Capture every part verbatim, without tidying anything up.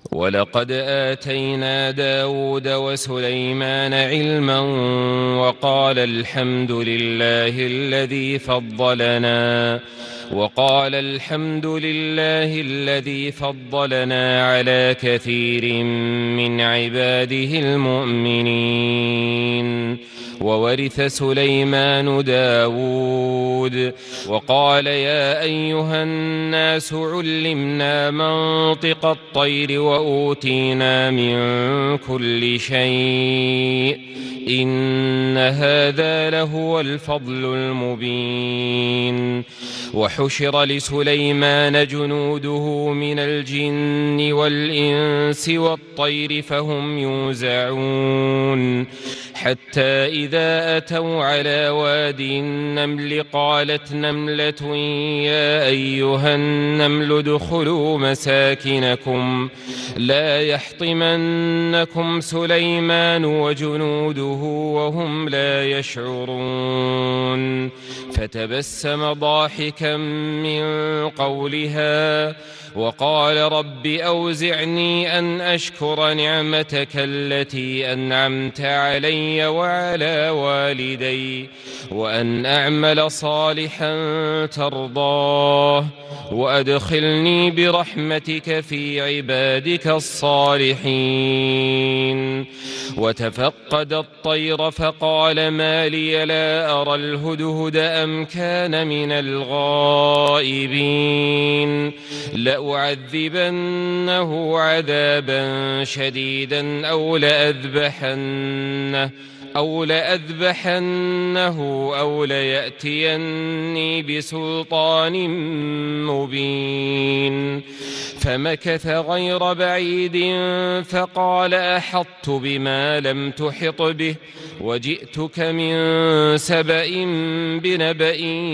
ولقد آتينا داود وسليمان علما وقال الحمد لله الذي فضلنا وقال الحمد لله الذي فضلنا على كثير من عباده المؤمنين. وورث سليمان داود وقال يا أيها الناس علمنا منطق الطير وأوتينا من كل شيء إن هذا لهو الفضل المبين. وحشر لسليمان جنوده من الجن والإنس والطير فهم يوزعون حتى إذا أتوا على واد النمل قالت نملة يا أيها النمل ادخلوا مساكنكم لا يحطمنكم سليمان وجنوده وهم لا يشعرون. فتبسم ضاحكا من قولها وقال رب أوزعني أن أشكر نعمتك التي أنعمت علي وعلى والدي وأن أعمل صالحا ترضاه وأدخلني برحمتك في عبادك الصالحين. وتفقد الطير فقال ما لي لا أرى الهدهد أم كان من الغائبين لأعذبنه عذابا شديدا أو لأذبحنه أو لأذبحنه أو ليأتيني بسلطان مبين. فمكث غير بعيد فقال أحطت بما لم تحط به وجئتك من سبأ بنبأ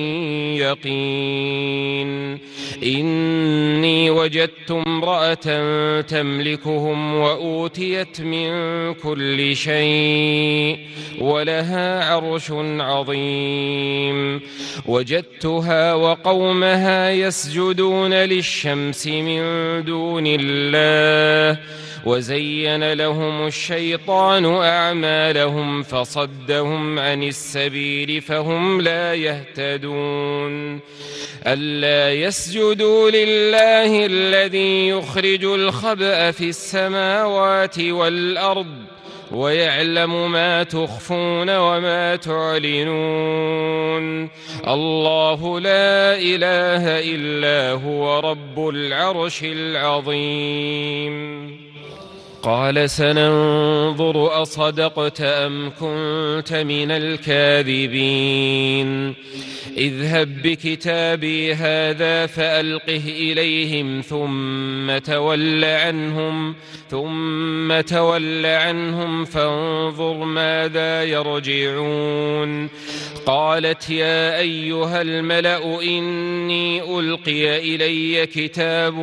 يقين. إني وجدت امرأة تملكهم وأوتيت من كل شيء ولها عرش عظيم. وجدتها وقومها يسجدون للشمس من دون الله وزين لهم الشيطان أعمالهم فصدهم عن السبيل فهم لا يهتدون. ألا يسجدوا لله الذي يخرج الخبأ في السماوات والأرض ويعلم ما تخفون وما تعلنون. الله لا إله إلا هو رب العرش العظيم. قال سننظر أصدقت أم كنت من الكاذبين. اذهب بكتابي هذا فألقه إليهم ثم تول عنهم ثم تول عنهم فانظر ماذا يرجعون. قالت يا أيها الملأ إني ألقي إلي كتاب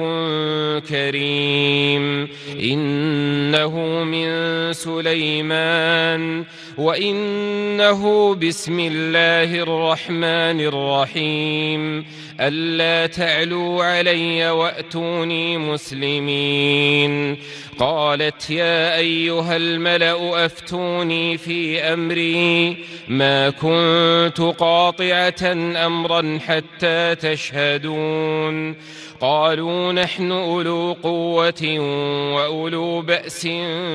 كريم إنه من سليمان وإنه بسم الله الرحمن الرحيم ألا تعلوا علي وأتوني مسلمين. قالت يا أيها الملأ أفتوني في أمري ما كنت قاطعة أمرا حتى تشهدون. قالوا نحن أولو قوة وأولو بأس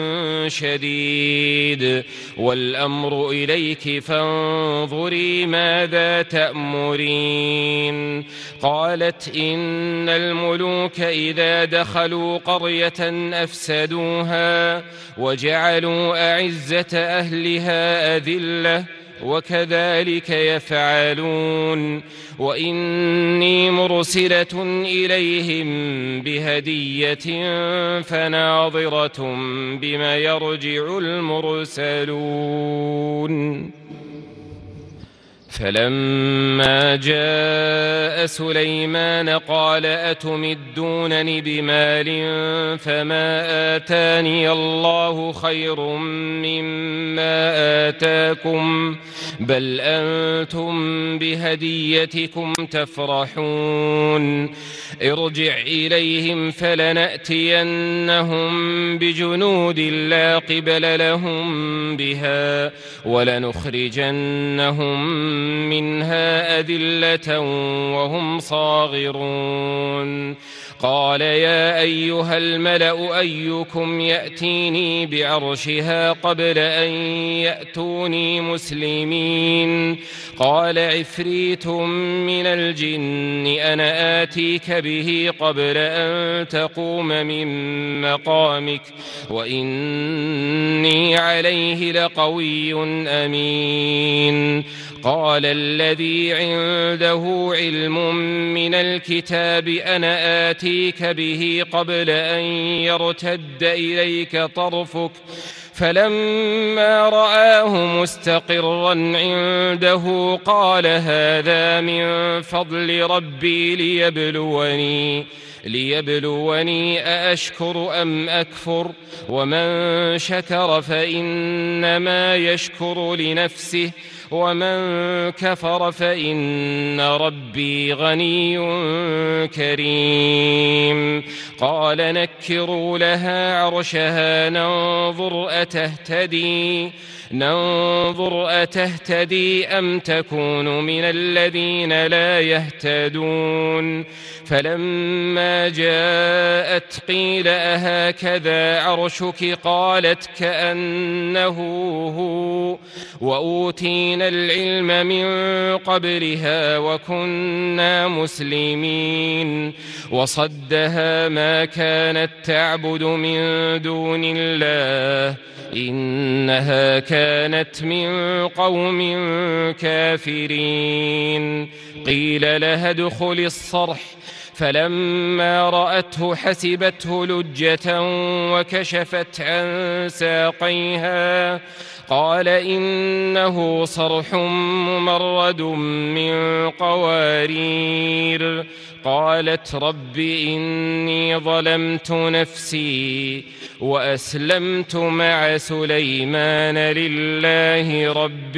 شديد والأمر إليك فانظري ماذا تأمرين. قالت إن الملوك إذا دخلوا قرية أفسدوها وجعلوا أعزة أهلها أذلة وكذلك يفعلون. وإني مرسلة إليهم بهدية فناظرة بما يرجع المرسلون. فلما جاء سليمان قال أتمدونني بمال فما آتاني الله خير مما آتاكم بل أنتم بهديتكم تفرحون ارجع إليهم فلنأتينهم بجنود لا قبل لهم بها ولنخرجنهم منها أذلة وهم صاغرون قال يا أيها الملأ أيكم يأتيني بعرشها قبل أن يأتوني مسلمين قال عفريت من الجن أنا آتيك به قبل أن تقوم من مقامك وإني عليه لقوي أمين قال الذي عنده علم من الكتاب أنا آتيك به قبل أن يرتد إليك طرفك فلما رآه مستقرا عنده قال هذا من فضل ربي ليبلوني ليبلوني أأشكر أم أكفر ومن شكر فإنما يشكر لنفسه ومن كفر فإن ربي غني كريم قال نكروا لها عرشها ننظر أتهتدي ننظر أتهتدي أم تكون من الذين لا يهتدون فلما جاءت قيل أهكذا عرشك قالت كأنه هو وأوتينا العلم من قبلها وكنا مسلمين وصدها ما كانت تعبد من دون الله إنها كانت من قوم كافرين قيل لها ادخل الصرح فلما رأته حسبته لجة وكشفت عن ساقيها قال إنه صرح ممرد من قوارير قالت رب إني ظلمت نفسي وأسلمت مع سليمان لله رب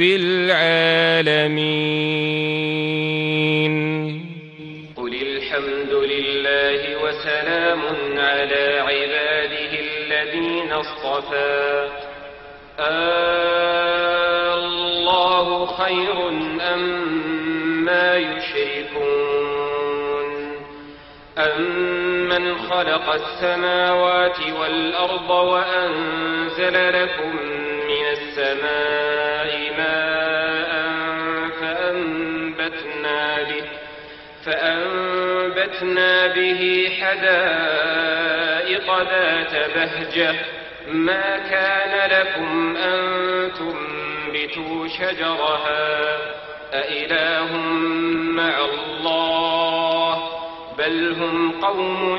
العالمين قل الحمد لله وسلام على عباده الذين اصطفى الله خير أما يشركون أمن خلق السماوات والأرض وأنزل لكم من السماء ماء فأنبتنا به فأنبتنا به حدائق ذات بهجة ما كان لكم أن تنبتوا شجرها أإله مع الله بل هم قوم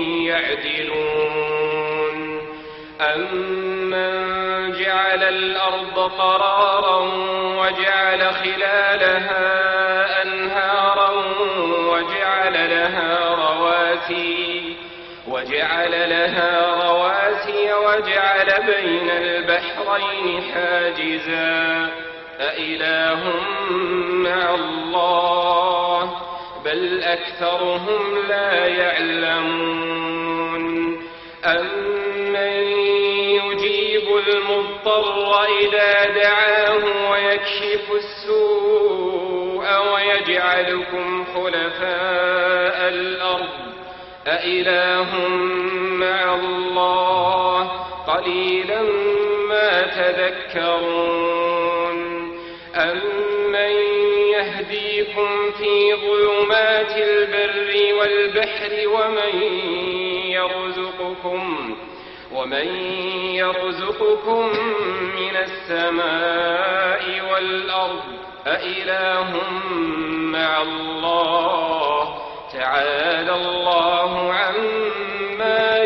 يعدلون أمن جعل الأرض قرارا وجعل خلالها أنهارا وجعل لها رواسي وجعل لها رواسي وجعل بين البحرين حاجزا أإله مع الله بل أكثرهم لا يعلمون أمن يجيب المضطر إذا دعاه ويكشف السوء ويجعلكم خلفاء الأرض أإله مع الله قليلا ما تذكرون أمن يهديكم في ظلمات البر والبحر ومن يرزقكم ومن يرزقكم من السماء والأرض أإله مع الله تعالى الله عما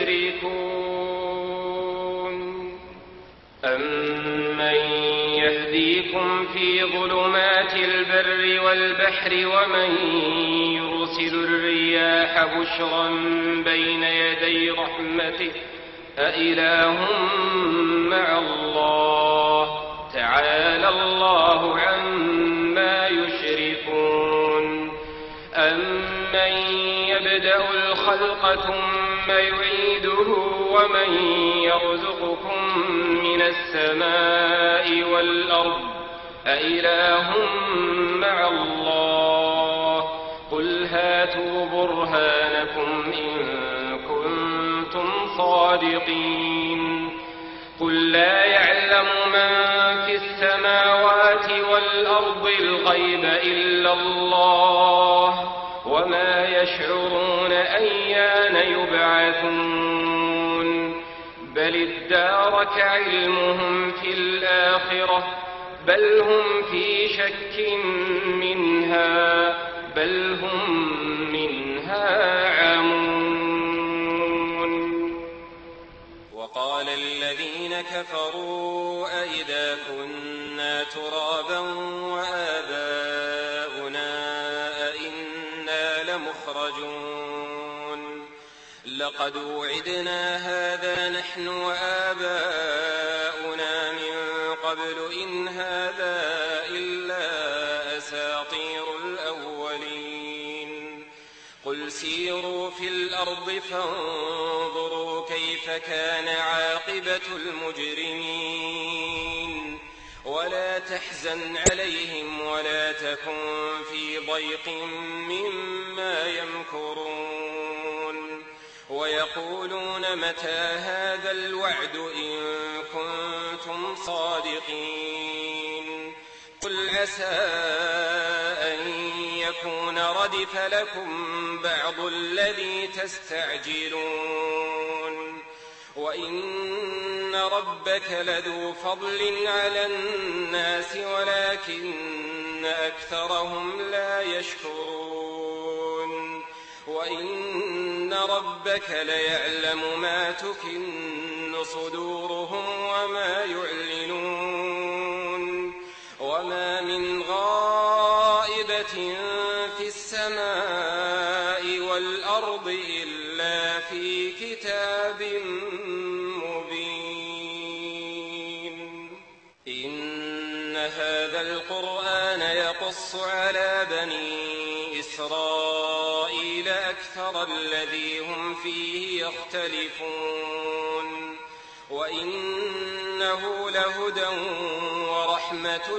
يشركون أمن يهدي يهديكم في ظلمات البر والبحر ومن يرسل الرياح بشرا بين يدي رحمته أإله مع الله تعالى الله عما يشركون أمن يبدأ الخلق ثم يعيده ومن يرزقكم من السماء والأرض أإله مع الله قل هاتوا برهانكم إن كنتم صادقين قل لا يعلم من في السماوات والأرض الغيب إلا الله وما يشعرون أيان يبعثون بل ادارك علمهم في الآخرة بل هم في شك منها بل هم منها عمون. وقال الذين كفروا أئذا كنا ترابا وآباؤنا أئنا لمخرجون لقد وعدنا هذا نحن وآباؤنا من قبل إن هذا إلا أساطير الأولين قل سيروا في الأرض فانظروا كيف كان عاقبة المجرمين ولا تحزن عليهم ولا تكن في ضيق مما يمكرون ويقولون متى هذا الوعد إن كنتم صادقين قل عسى أن يكون ردف لكم بعض الذي تستعجلون وإن ربك لذو فضل على الناس ولكن أكثرهم لا يشكرون وإن ربك ليعلم ما تكن صدورهم وما يعلنون وما من غائبة في السماء والأرض إلا في كتاب مبين إن هذا القرآن يقص على بني إسرائيل أكثر الذي هم فيه يختلفون وإنه لهدى ورحمة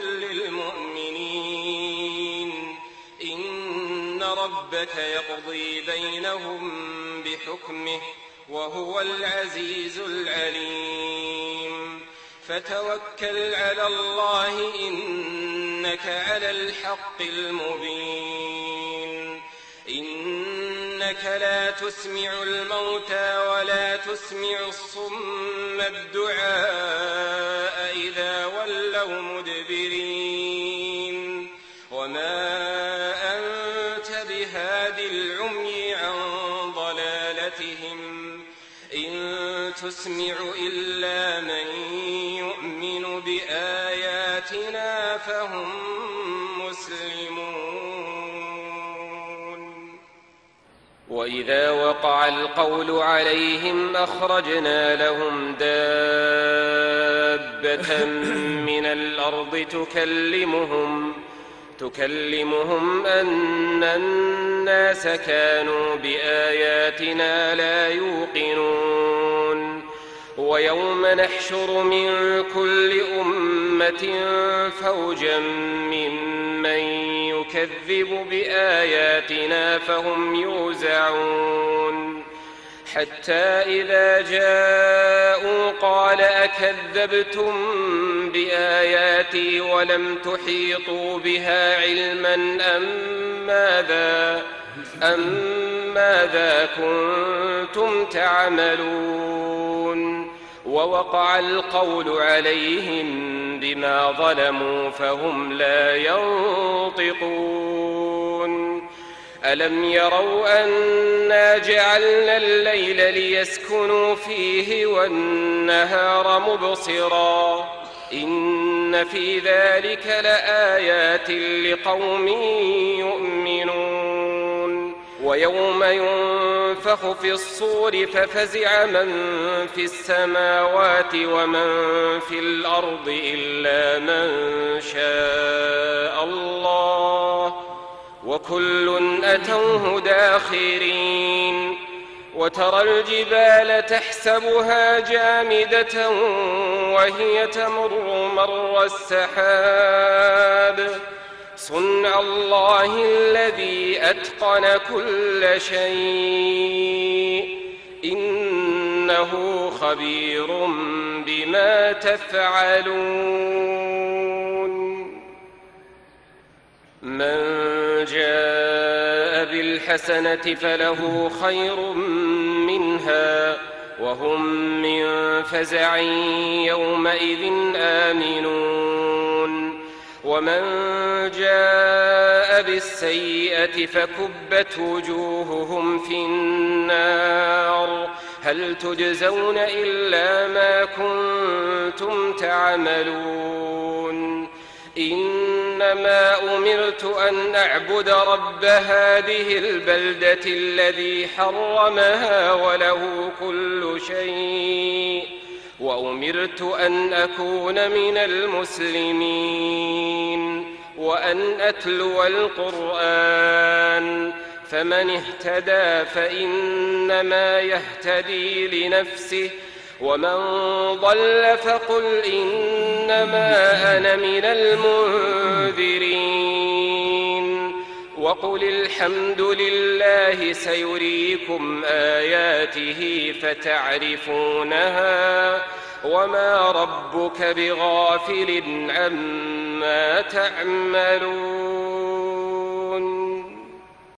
للمؤمنين إن ربك يقضي بينهم بحكمه وهو العزيز العليم فتوكل على الله إنك على الحق المبين إنك لا تسمع الموتى ولا تسمع الصم الدعاء إذا ولوا مدبرين وما أنت بهاد العمي عن ضلالتهم إن تسمع إلا من يؤمن بآياتنا فهم مسلمون وإذا وقع القول عليهم أخرجنا لهم دابة من الأرض تكلمهم تكلمهم أن الناس كانوا بآياتنا لا يوقنون ويوم نحشر من كل أمة فوجا ممن يكذب بآياتنا فهم يوزعون حتى إذا جاءوا قال أكذبتم بآياتي ولم تحيطوا بها علما أم ماذا, أم ماذا كنتم تعملون ووقع القول عليهم بما ظلموا فهم لا ينطقون ألم يروا أنا جعلنا الليل ليسكنوا فيه والنهار مبصرا إن في ذلك لآيات لقوم يؤمنون ويوم ينفخ في الصور ففزع من في السماوات ومن في الأرض إلا من شاء الله وكل أتوه داخرين وترى الجبال تحسبها جامدة وهي تمر مر السحاب صنع الله الذي أتقن كل شيء إنه خبير بما تفعلون من جاء بالحسنة فله خير منها وهم من فزع يومئذ آمنون ومن جاء بالسيئة فكبت وجوههم في النار هل تجزون إلا ما كنتم تعملون إنما أمرت أن أعبد رب هذه البلدة الذي حرمها وله كل شيء وأمرت أن أكون من المسلمين وأن أتلو القرآن فمن اهتدى فإنما يهتدي لنفسه ومن ضل فقل إنما أنا من المنذرين وقل الحمد لله سيريكم آياته فتعرفونها وما ربك بغافل عما تعملون